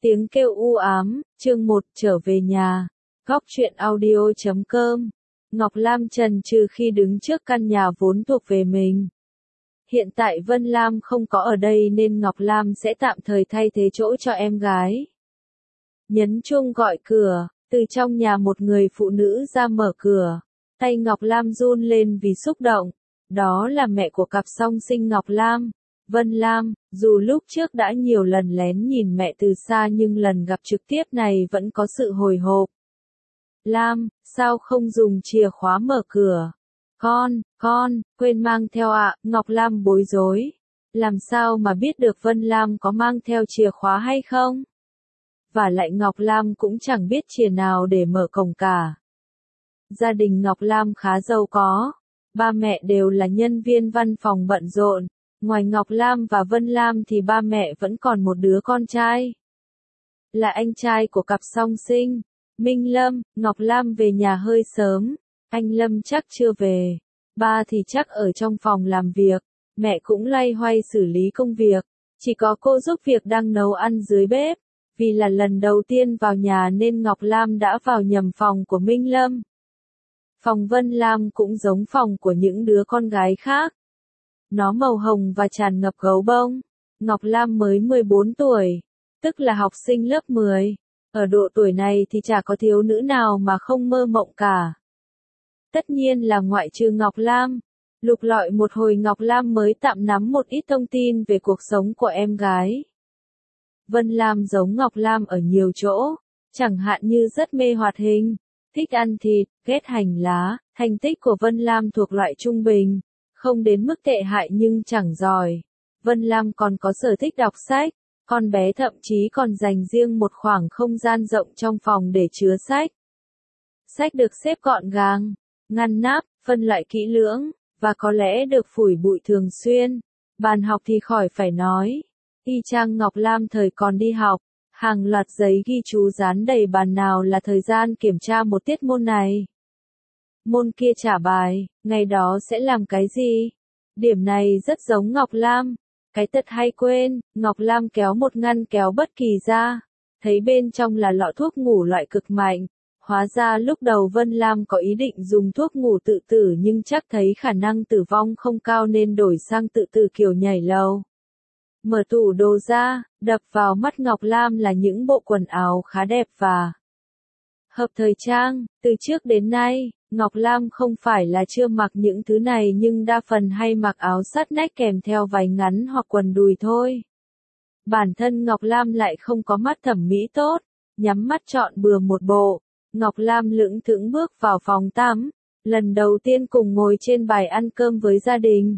Tiếng kêu u ám, chương 1 trở về nhà. Góc truyện audio.com. Ngọc Lam chần chừ khi đứng trước căn nhà vốn thuộc về mình. Hiện tại Vân Lam không có ở đây nên Ngọc Lam sẽ tạm thời thay thế chỗ cho em gái. Nhấn chuông gọi cửa, từ trong nhà một người phụ nữ ra mở cửa. Tay Ngọc Lam run lên vì xúc động. Đó là mẹ của cặp song sinh Ngọc Lam, Vân Lam. Dù lúc trước đã nhiều lần lén nhìn mẹ từ xa nhưng lần gặp trực tiếp này vẫn có sự hồi hộp. Lam, sao không dùng chìa khóa mở cửa? Con, quên mang theo ạ. Ngọc Lam bối rối. Làm sao mà biết được Vân Lam có mang theo chìa khóa hay không? Và lại Ngọc Lam cũng chẳng biết chìa nào để mở cổng cả. Gia đình Ngọc Lam khá giàu có. Ba mẹ đều là nhân viên văn phòng bận rộn. Ngoài Ngọc Lam và Vân Lam thì ba mẹ vẫn còn một đứa con trai. Là anh trai của cặp song sinh, Minh Lâm. Ngọc Lam về nhà hơi sớm. Anh Lâm chắc chưa về. Ba thì chắc ở trong phòng làm việc. Mẹ cũng loay hoay xử lý công việc. Chỉ có cô giúp việc đang nấu ăn dưới bếp. Vì là lần đầu tiên vào nhà nên Ngọc Lam đã vào nhầm phòng của Minh Lâm. Phòng Vân Lam cũng giống phòng của những đứa con gái khác. Nó màu hồng và tràn ngập gấu bông. Ngọc Lam mới 14 tuổi, tức là học sinh lớp 10. Ở độ tuổi này thì chả có thiếu nữ nào mà không mơ mộng cả. Tất nhiên là ngoại trừ Ngọc Lam. Lục lọi một hồi Ngọc Lam mới tạm nắm một ít thông tin về cuộc sống của em gái. Vân Lam giống Ngọc Lam ở nhiều chỗ, chẳng hạn như rất mê hoạt hình, thích ăn thịt, ghét hành lá. Thành tích của Vân Lam thuộc loại trung bình, không đến mức tệ hại nhưng chẳng giỏi. Vân Lam còn có sở thích đọc sách, con bé thậm chí còn dành riêng một khoảng không gian rộng trong phòng để chứa sách. Sách được xếp gọn gàng, ngăn nắp, phân loại kỹ lưỡng, và có lẽ được phủi bụi thường xuyên. Bàn học thì khỏi phải nói. Y chang Ngọc Lam thời còn đi học, hàng loạt giấy ghi chú dán đầy bàn nào là thời gian kiểm tra một tiết môn này. Môn kia trả bài, ngày đó sẽ làm cái gì? Điểm này rất giống Ngọc Lam. Cái tật hay quên. Ngọc Lam kéo một ngăn kéo bất kỳ ra. Thấy bên trong là lọ thuốc ngủ loại cực mạnh. Hóa ra lúc đầu Vân Lam có ý định dùng thuốc ngủ tự tử nhưng chắc thấy khả năng tử vong không cao nên đổi sang tự tử kiểu nhảy lầu. Mở tủ đồ ra, đập vào mắt Ngọc Lam là những bộ quần áo khá đẹp và hợp thời trang. Từ trước đến nay, Ngọc Lam không phải là chưa mặc những thứ này nhưng đa phần hay mặc áo sát nách kèm theo váy ngắn hoặc quần đùi thôi. Bản thân Ngọc Lam lại không có mắt thẩm mỹ tốt, nhắm mắt chọn bừa một bộ. Ngọc Lam lững thững bước vào phòng tắm, lần đầu tiên cùng ngồi trên bàn ăn cơm với gia đình.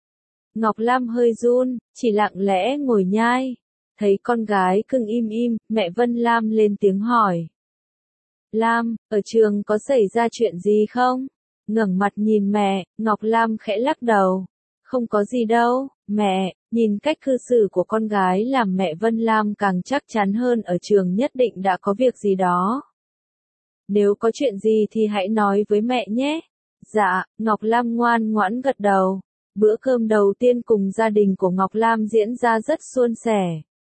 Ngọc Lam hơi run, chỉ lặng lẽ ngồi nhai. Thấy con gái cưng im im, mẹ Vân Lam lên tiếng hỏi. Lam, ở trường có xảy ra chuyện gì không? Ngẩng mặt nhìn mẹ, Ngọc Lam khẽ lắc đầu. Không có gì đâu, mẹ. Nhìn cách cư xử của con gái làm mẹ Vân Lam càng chắc chắn hơn ở trường nhất định đã có việc gì đó. Nếu có chuyện gì thì hãy nói với mẹ nhé. Dạ, Ngọc Lam ngoan ngoãn gật đầu. Bữa cơm đầu tiên cùng gia đình của Ngọc Lam diễn ra rất suôn sẻ.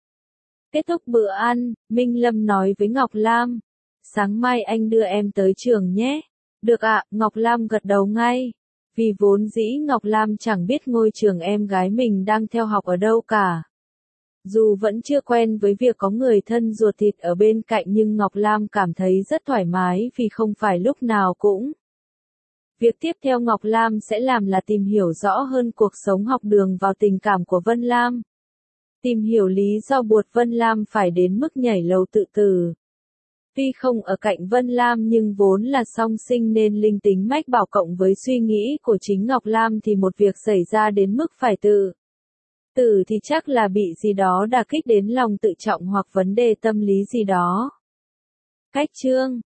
Kết thúc bữa ăn, Minh Lâm nói với Ngọc Lam. Sáng mai anh đưa em tới trường nhé. Được ạ, Ngọc Lam gật đầu ngay. Vì vốn dĩ Ngọc Lam chẳng biết ngôi trường em gái mình đang theo học ở đâu cả. Dù vẫn chưa quen với việc có người thân ruột thịt ở bên cạnh nhưng Ngọc Lam cảm thấy rất thoải mái vì không phải lúc nào cũng. Việc tiếp theo Ngọc Lam sẽ làm là tìm hiểu rõ hơn cuộc sống học đường vào tình cảm của Vân Lam. Tìm hiểu lý do buộc Vân Lam phải đến mức nhảy lầu tự tử. Tuy không ở cạnh Vân Lam nhưng vốn là song sinh nên linh tính mách bảo cộng với suy nghĩ của chính Ngọc Lam thì một việc xảy ra đến mức phải tự tử thì chắc là bị gì đó đả kích đến lòng tự trọng hoặc vấn đề tâm lý gì đó. Cách chương